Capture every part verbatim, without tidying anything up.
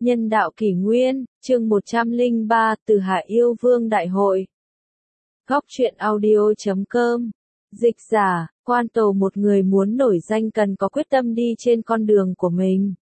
Nhân đạo kỷ nguyên, chương một trăm lẻ ba, Từ Hạ yêu vương đại hội. Góc truyện audio chấm com. Dịch giả, Quan Tầu một người muốn nổi danh cần có quyết tâm đi trên con đường của mình.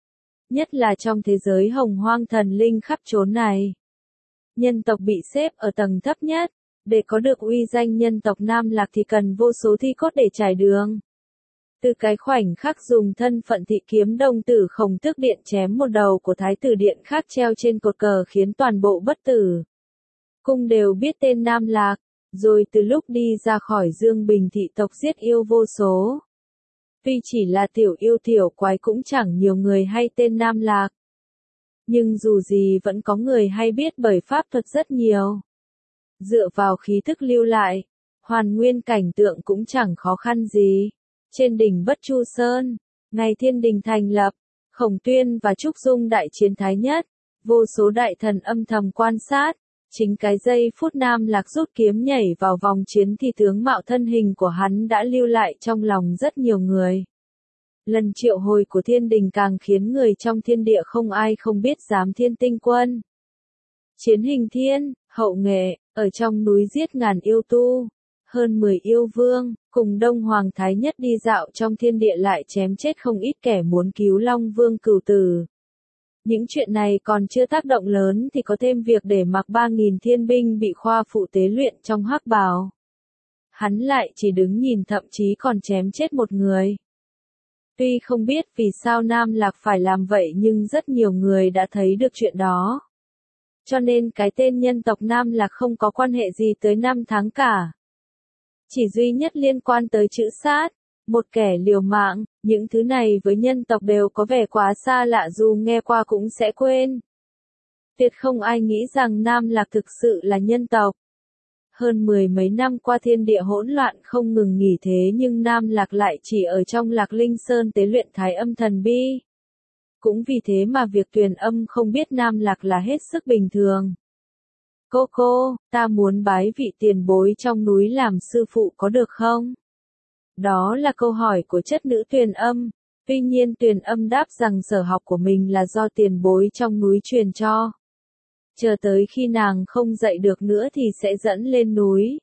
Nhất là trong thế giới hồng hoang thần linh khắp chốn này. Nhân tộc bị xếp ở tầng thấp nhất. Để có được uy danh nhân tộc Nam Lạc thì cần vô số thi cốt để trải đường. Từ cái khoảnh khắc dùng thân phận thị kiếm đông tử Khổng Tước Điện chém một đầu của thái tử điện khác treo trên cột cờ khiến toàn bộ bất tử cung đều biết tên Nam Lạc, rồi từ lúc đi ra khỏi Dương Bình thị tộc giết yêu vô số. Tuy chỉ là tiểu yêu tiểu quái cũng chẳng nhiều người hay tên Nam Lạc. Nhưng dù gì vẫn có người hay biết bởi pháp thuật rất nhiều. Dựa vào khí thức lưu lại, hoàn nguyên cảnh tượng cũng chẳng khó khăn gì. Trên đỉnh Bất Chu Sơn, ngày thiên đình thành lập, Khổng Tuyên và Trúc Dung đại chiến thái nhất, vô số đại thần âm thầm quan sát, chính cái giây phút Nam Lạc rút kiếm nhảy vào vòng chiến thì tướng mạo thân hình của hắn đã lưu lại trong lòng rất nhiều người. Lần triệu hồi của thiên đình càng khiến người trong thiên địa không ai không biết Giám Thiên Tinh Quân. Chiến hình thiên, hậu nghệ, ở trong núi giết ngàn yêu tu. Hơn mười yêu vương, cùng Đông Hoàng Thái Nhất đi dạo trong thiên địa lại chém chết không ít kẻ muốn cứu Long Vương Cửu Tử. Những chuyện này còn chưa tác động lớn thì có thêm việc để mặc ba nghìn thiên binh bị khoa phụ tế luyện trong hắc bào. Hắn lại chỉ đứng nhìn thậm chí còn chém chết một người. Tuy không biết vì sao Nam Lạc phải làm vậy nhưng rất nhiều người đã thấy được chuyện đó. Cho nên cái tên nhân tộc Nam Lạc không có quan hệ gì tới năm tháng cả. Chỉ duy nhất liên quan tới chữ sát, một kẻ liều mạng, những thứ này với nhân tộc đều có vẻ quá xa lạ dù nghe qua cũng sẽ quên. Tuyệt không ai nghĩ rằng Nam Lạc thực sự là nhân tộc. Hơn mười mấy năm qua thiên địa hỗn loạn không ngừng nghỉ thế nhưng Nam Lạc lại chỉ ở trong Lạc Linh Sơn tế luyện thái âm thần bi. Cũng vì thế mà việc Tuyền Âm không biết Nam Lạc là hết sức bình thường. Cô cô, ta muốn bái vị tiền bối trong núi làm sư phụ có được không? Đó là câu hỏi của chất nữ Tuyền Âm. Tuy nhiên Tuyền Âm đáp rằng sở học của mình là do tiền bối trong núi truyền cho. Chờ tới khi nàng không dạy được nữa thì sẽ dẫn lên núi.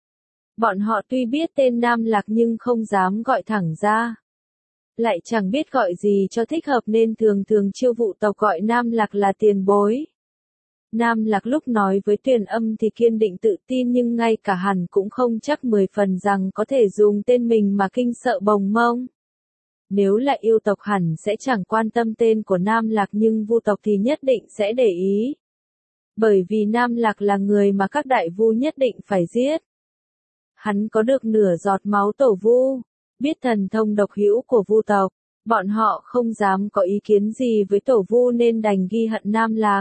Bọn họ tuy biết tên Nam Lạc nhưng không dám gọi thẳng ra. Lại chẳng biết gọi gì cho thích hợp nên thường thường chiêu vụ tộc gọi Nam Lạc là tiền bối. Nam Lạc lúc nói với Tuyền Âm thì kiên định tự tin nhưng ngay cả hẳn cũng không chắc mười phần rằng có thể dùng tên mình mà kinh sợ bồng mông. Nếu là yêu tộc hẳn sẽ chẳng quan tâm tên của Nam Lạc nhưng vu tộc thì nhất định sẽ để ý. Bởi vì Nam Lạc là người mà các đại vu nhất định phải giết. Hắn có được nửa giọt máu tổ vu, biết thần thông độc hữu của vu tộc, bọn họ không dám có ý kiến gì với tổ vu nên đành ghi hận Nam Lạc.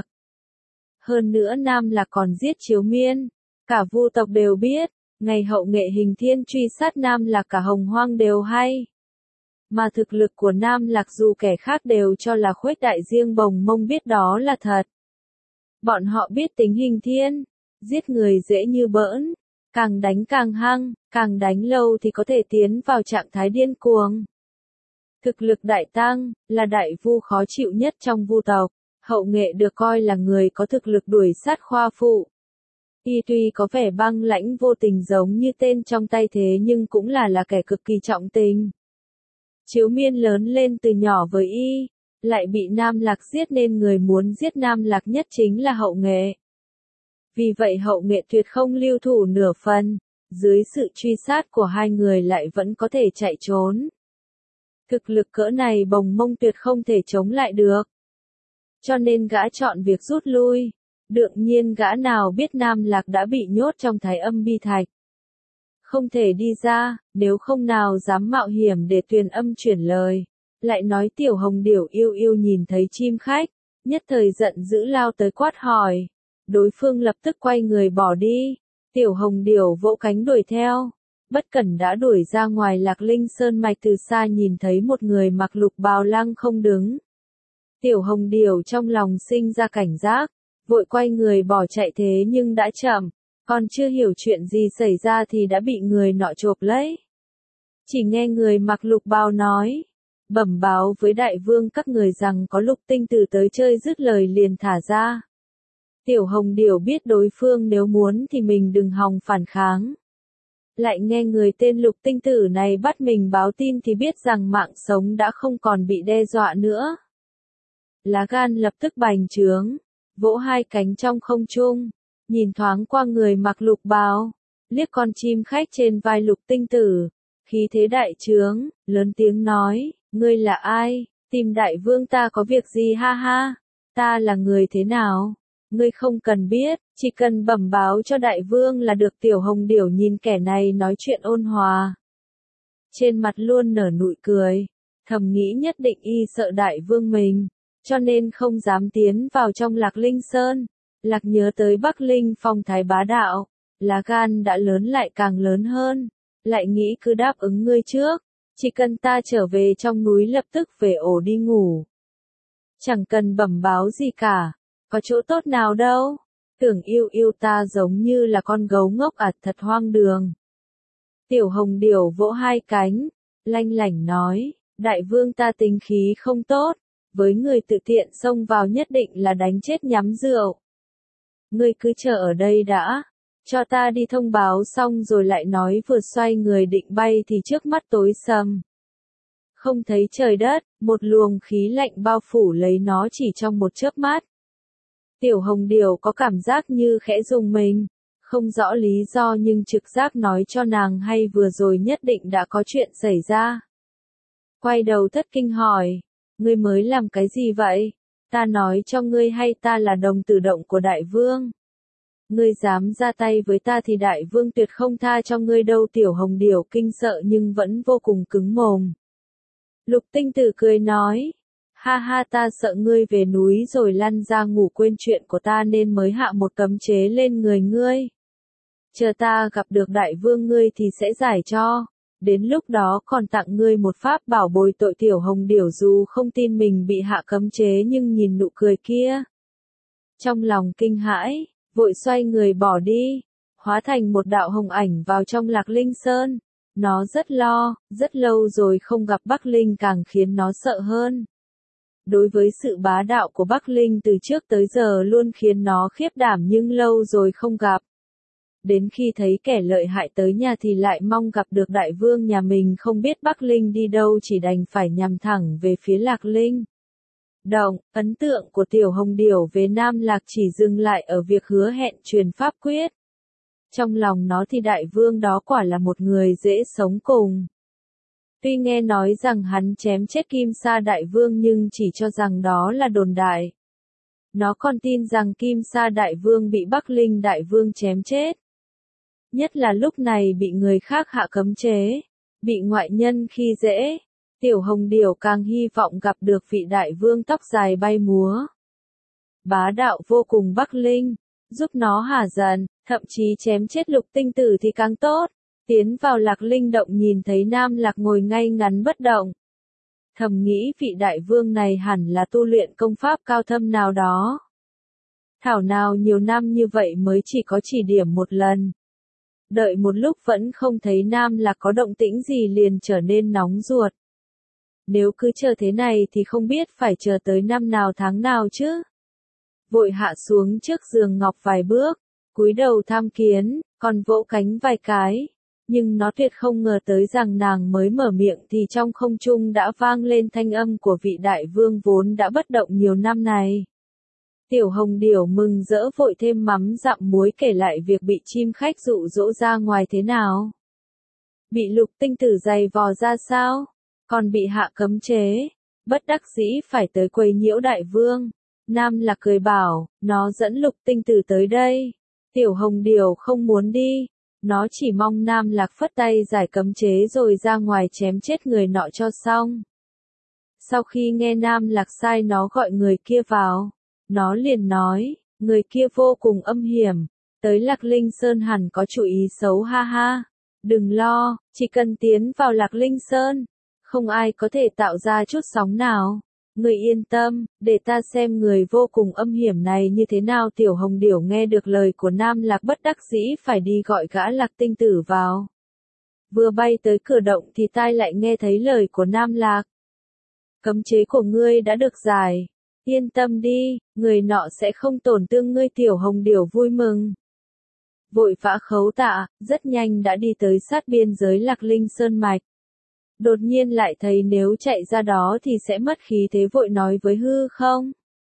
Hơn nữa Nam Lạc còn giết Chiếu Miên, cả vu tộc đều biết, ngày hậu nghệ hình thiên truy sát Nam Lạc cả hồng hoang đều hay. Mà thực lực của Nam Lạc dù kẻ khác đều cho là khuếch đại riêng bồng mông biết đó là thật. Bọn họ biết tính hình thiên, giết người dễ như bỡn, càng đánh càng hăng, càng đánh lâu thì có thể tiến vào trạng thái điên cuồng. Thực lực đại tăng, là đại vu khó chịu nhất trong vu tộc. Hậu nghệ được coi là người có thực lực đuổi sát khoa phụ. Y tuy có vẻ băng lãnh vô tình giống như tên trong tay thế nhưng cũng là là kẻ cực kỳ trọng tình. Chiếu Miên lớn lên từ nhỏ với Y, lại bị Nam Lạc giết nên người muốn giết Nam Lạc nhất chính là hậu nghệ. Vì vậy hậu nghệ tuyệt không lưu thủ nửa phần, dưới sự truy sát của hai người lại vẫn có thể chạy trốn. Thực lực cỡ này bồng mông tuyệt không thể chống lại được. Cho nên gã chọn việc rút lui. Đương nhiên gã nào biết Nam Lạc đã bị nhốt trong thái âm bi thạch. Không thể đi ra, nếu không nào dám mạo hiểm để Tuyền Âm chuyển lời. Lại nói tiểu hồng điểu yêu yêu nhìn thấy chim khách, nhất thời giận dữ lao tới quát hỏi. Đối phương lập tức quay người bỏ đi. Tiểu hồng điểu vỗ cánh đuổi theo. Bất cẩn đã đuổi ra ngoài Lạc Linh Sơn mạch từ xa nhìn thấy một người mặc lục bào lăng không đứng. Tiểu hồng điểu trong lòng sinh ra cảnh giác, vội quay người bỏ chạy thế nhưng đã chậm, còn chưa hiểu chuyện gì xảy ra thì đã bị người nọ chộp lấy. Chỉ nghe người mặc lục bào nói, bẩm báo với đại vương các người rằng có lục tinh tử tới chơi, dứt lời liền thả ra. Tiểu Hồng Điểu biết đối phương nếu muốn thì mình đừng hòng phản kháng. Lại nghe người tên lục tinh tử này bắt mình báo tin thì biết rằng mạng sống đã không còn bị đe dọa nữa. Lá gan lập tức bành trướng, vỗ hai cánh trong không trung, nhìn thoáng qua người mặc lục bào, liếc con chim khách trên vai lục tinh tử, khí thế đại trướng, lớn tiếng nói, ngươi là ai, tìm đại vương ta có việc gì ha ha, ta là người thế nào, ngươi không cần biết, chỉ cần bẩm báo cho đại vương là được. Tiểu Hồng Điểu nhìn kẻ này nói chuyện ôn hòa, trên mặt luôn nở nụ cười, thầm nghĩ nhất định y sợ đại vương mình, cho nên không dám tiến vào trong Lạc Linh Sơn. Lạc nhớ tới Bắc Linh phong thái bá đạo, lá gan đã lớn lại càng lớn hơn, lại nghĩ cứ đáp ứng ngươi trước, chỉ cần ta trở về trong núi lập tức về ổ đi ngủ. Chẳng cần bẩm báo gì cả, có chỗ tốt nào đâu, tưởng yêu yêu ta giống như là con gấu ngốc à, thật hoang đường. Tiểu Hồng Điểu vỗ hai cánh, lanh lảnh nói, đại vương ta tính khí không tốt, với người tự tiện xông vào nhất định là đánh chết nhắm rượu. Ngươi cứ chờ ở đây đã, cho ta đi thông báo xong rồi lại nói. Vừa xoay người định bay thì trước mắt tối sầm. Không thấy trời đất, một luồng khí lạnh bao phủ lấy nó chỉ trong một chớp mắt. Tiểu Hồng Điểu có cảm giác như khẽ rùng mình, không rõ lý do nhưng trực giác nói cho nàng hay vừa rồi nhất định đã có chuyện xảy ra. Quay đầu thất kinh hỏi, ngươi mới làm cái gì vậy? Ta nói cho ngươi hay ta là đồng tử động của đại vương. Ngươi dám ra tay với ta thì đại vương tuyệt không tha cho ngươi đâu. Tiểu Hồng Điểu kinh sợ nhưng vẫn vô cùng cứng mồm. Lục tinh tử cười nói, ha ha, ta sợ ngươi về núi rồi lăn ra ngủ quên chuyện của ta nên mới hạ một cấm chế lên người ngươi. Chờ ta gặp được đại vương ngươi thì sẽ giải cho, đến lúc đó còn tặng ngươi một pháp bảo bồi tội. Tiểu Hồng Điểu dù không tin mình bị hạ cấm chế nhưng nhìn nụ cười kia, trong lòng kinh hãi, vội xoay người bỏ đi, hóa thành một đạo hồng ảnh vào trong Lạc Linh Sơn. Nó rất lo, rất lâu rồi không gặp Bắc Linh càng khiến nó sợ hơn. Đối với sự bá đạo của Bắc Linh từ trước tới giờ luôn khiến nó khiếp đảm, nhưng lâu rồi không gặp. Đến khi thấy kẻ lợi hại tới nhà thì lại mong gặp được đại vương nhà mình, không biết Bắc Linh đi đâu chỉ đành phải nhằm thẳng về phía Lạc Linh. Động, ấn tượng của Tiểu Hồng Điểu về Nam Lạc chỉ dừng lại ở việc hứa hẹn truyền pháp quyết. Trong lòng nó thì đại vương đó quả là một người dễ sống cùng. Tuy nghe nói rằng hắn chém chết Kim Sa đại vương nhưng chỉ cho rằng đó là đồn đại. Nó còn tin rằng Kim Sa đại vương bị Bắc Linh đại vương chém chết. Nhất là lúc này bị người khác hạ cấm chế, bị ngoại nhân khi dễ. Tiểu Hồng Điểu càng hy vọng gặp được vị đại vương tóc dài bay múa, bá đạo vô cùng Bắc Linh, giúp nó hả giận, thậm chí chém chết lục tinh tử thì càng tốt. Tiến vào Lạc Linh động nhìn thấy Nam Lạc ngồi ngay ngắn bất động. Thầm nghĩ vị đại vương này hẳn là tu luyện công pháp cao thâm nào đó. Thảo nào nhiều năm như vậy mới chỉ có chỉ điểm một lần. Đợi một lúc vẫn không thấy Nam Lạc có động tĩnh gì liền trở nên nóng ruột. Nếu cứ chờ thế này thì không biết phải chờ tới năm nào tháng nào chứ. Vội hạ xuống trước giường ngọc vài bước, cúi đầu tham kiến, còn vỗ cánh vài cái. Nhưng nó tuyệt không ngờ tới rằng nàng mới mở miệng thì trong không trung đã vang lên thanh âm của vị đại vương vốn đã bất động nhiều năm này. Tiểu Hồng Điểu mừng rỡ vội thêm mắm dặm muối kể lại việc bị chim khách dụ dỗ ra ngoài thế nào. Bị lục tinh tử giày vò ra sao, còn bị hạ cấm chế, bất đắc dĩ phải tới quấy nhiễu đại vương. Nam Lạc cười bảo, nó dẫn lục tinh tử tới đây. Tiểu Hồng Điểu không muốn đi. Nó chỉ mong Nam Lạc phất tay giải cấm chế rồi ra ngoài chém chết người nọ cho xong. Sau khi nghe Nam Lạc sai nó gọi người kia vào, nó liền nói, người kia vô cùng âm hiểm, tới Lạc Linh Sơn hẳn có chủ ý xấu ha ha. Đừng lo, chỉ cần tiến vào Lạc Linh Sơn, không ai có thể tạo ra chút sóng nào. Người yên tâm, để ta xem người vô cùng âm hiểm này như thế nào. Tiểu Hồng Điểu nghe được lời của Nam Lạc bất đắc dĩ phải đi gọi gã Lạc tinh tử vào. Vừa bay tới cửa động thì tai lại nghe thấy lời của Nam Lạc. Cấm chế của ngươi đã được giải. Yên tâm đi, người nọ sẽ không tổn thương ngươi. Tiểu Hồng Điểu vui mừng. Vội vã khấu tạ, rất nhanh đã đi tới sát biên giới Lạc Linh Sơn Mạch. Đột nhiên lại thấy nếu chạy ra đó thì sẽ mất khí thế, vội nói với hư không.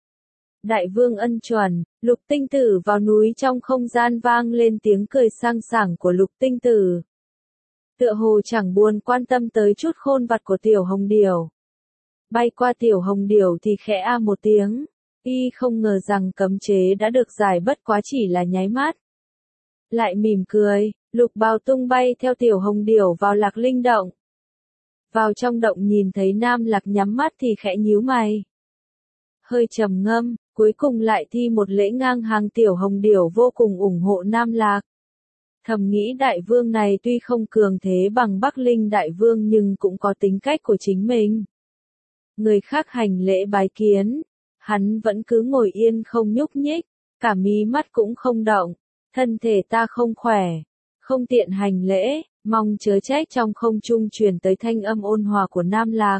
Đại vương ân chuẩn, Lục Tinh Tử vào núi. Trong không gian vang lên tiếng cười sang sảng của Lục Tinh Tử. Tựa hồ chẳng buồn quan tâm tới chút khôn vặt của Tiểu Hồng Điểu. Bay qua Tiểu Hồng Điểu thì khẽ a một tiếng, y không ngờ rằng cấm chế đã được giải, bất quá chỉ là nháy mắt. Lại mỉm cười, Lục Bào tung bay theo Tiểu Hồng Điểu vào Lạc Linh động. Vào trong động nhìn thấy Nam Lạc nhắm mắt thì khẽ nhíu mày. Hơi trầm ngâm, cuối cùng lại thi một lễ ngang hàng. Tiểu Hồng Điểu vô cùng ủng hộ Nam Lạc. Thầm nghĩ đại vương này tuy không cường thế bằng Bắc Linh đại vương nhưng cũng có tính cách của chính mình. Người khác hành lễ bái kiến, hắn vẫn cứ ngồi yên không nhúc nhích, cả mí mắt cũng không động. Thân thể ta không khỏe, không tiện hành lễ, mong chớ trách. Trong không trung truyền tới thanh âm ôn hòa của Nam Lạc.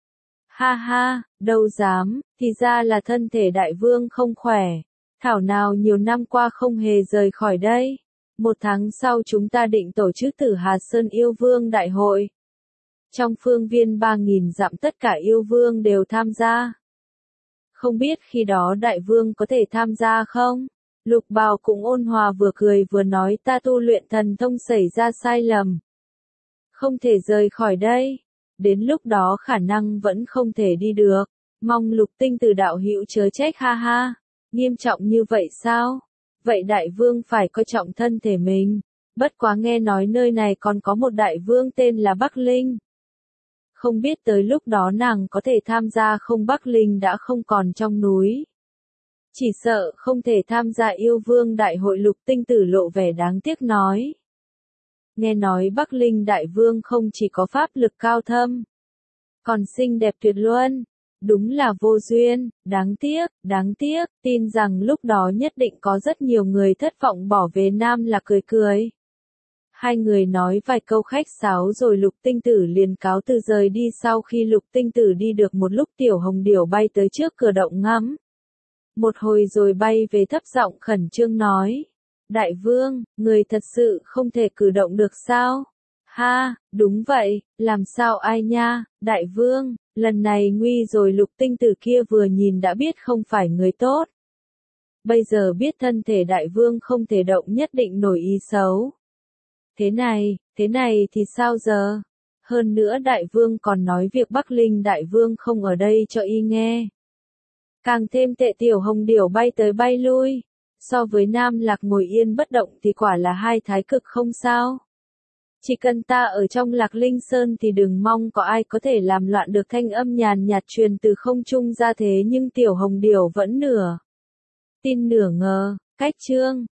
Ha ha, đâu dám, thì ra là thân thể đại vương không khỏe. Thảo nào nhiều năm qua không hề rời khỏi đây. Một tháng sau chúng ta định tổ chức Tử Hà Sơn Yêu Vương Đại hội. Trong phương viên ba nghìn dặm tất cả yêu vương đều tham gia. Không biết khi đó đại vương có thể tham gia không? Lục Bào cũng ôn hòa vừa cười vừa nói, ta tu luyện thần thông xảy ra sai lầm. Không thể rời khỏi đây. Đến lúc đó khả năng vẫn không thể đi được. Mong Lục Tinh Tử đạo hữu chớ trách. Ha ha. Nghiêm trọng như vậy sao? Vậy đại vương phải coi trọng thân thể mình. Bất quá nghe nói nơi này còn có một đại vương tên là Bắc Linh. Không biết tới lúc đó nàng có thể tham gia không? Bắc Linh đã không còn trong núi. Chỉ sợ không thể tham gia yêu vương đại hội. Lục Tinh Tử lộ vẻ đáng tiếc nói. Nghe nói Bắc Linh đại vương không chỉ có pháp lực cao thâm, còn xinh đẹp tuyệt luân. Đúng là vô duyên, đáng tiếc, đáng tiếc. Tin rằng lúc đó nhất định có rất nhiều người thất vọng bỏ về. Nam Lạc cười cười. Hai người nói vài câu khách sáo rồi Lục Tinh Tử liền cáo từ rời đi. Sau khi Lục Tinh Tử đi được một lúc, Tiểu Hồng Điểu bay tới trước cửa động ngắm. Một hồi rồi bay về, thấp giọng khẩn trương nói. Đại vương, người thật sự không thể cử động được sao? Ha, đúng vậy, làm sao ai nha, đại vương, lần này nguy rồi. Lục Tinh Tử kia vừa nhìn đã biết không phải người tốt. Bây giờ biết thân thể đại vương không thể động, nhất định nổi ý xấu. Thế này, thế này thì sao giờ? Hơn nữa đại vương còn nói việc Bắc Linh đại vương không ở đây cho y nghe. Càng thêm tệ. Tiểu Hồng Điểu bay tới bay lui. So với Nam Lạc ngồi yên bất động thì quả là hai thái cực không sao. Chỉ cần ta ở trong Lạc Linh Sơn thì đừng mong có ai có thể làm loạn được. Thanh âm nhàn nhạt truyền từ không trung ra, thế nhưng Tiểu Hồng Điểu vẫn nửa tin nửa ngờ. Cách chương